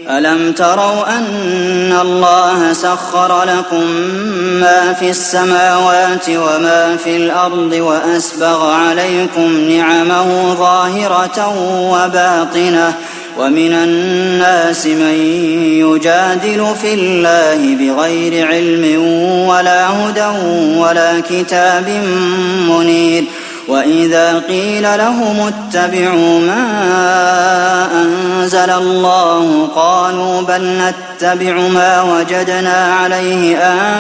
ألم تروا أن الله سخر لكم ما في السماوات وما في الأرض وأسبغ عليكم نعمه ظاهرة وباطنة ومن الناس من يجادل في الله بغير علم ولا هدى ولا كتاب منير وإذا قيل لهم اتبعوا ما أنزل الله قالوا بل نتبع ما وجدنا عليه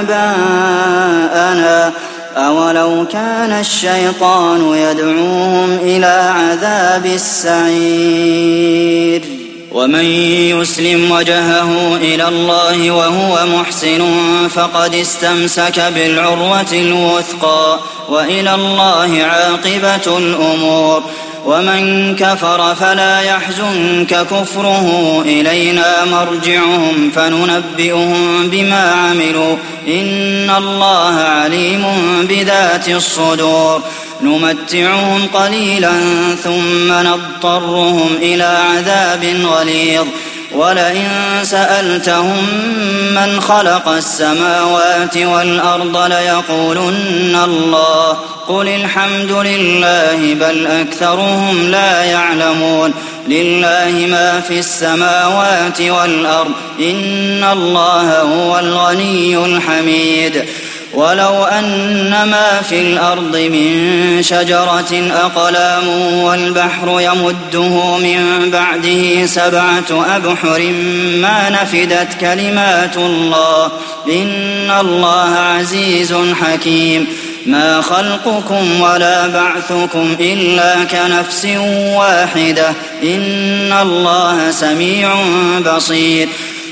آباءنا أولو كان الشيطان يدعوهم إلى عذاب السعير ومن يسلم وجهه إلى الله وهو محسن فقد استمسك بالعروة الوثقى وإلى الله عاقبة الأمور ومن كفر فلا يحزنك كفره إلينا مرجعهم فننبئهم بما عملوا إن الله عليم بذات الصدور نمتعهم قليلا ثم نضطرهم إلى عذاب غليظ ولئن سألتهم من خلق السماوات والأرض ليقولن الله قل الحمد لله بل أكثرهم لا يعلمون لله ما في السماوات والأرض إن الله هو الغني الحميد ولو أن ما في الأرض من شجرة أقلام والبحر يمده من بعده 7 أبحر ما نفدت كلمات الله إن الله عزيز حكيم ما خلقكم ولا بعثكم إلا كنفس واحدة إن الله سميع بصير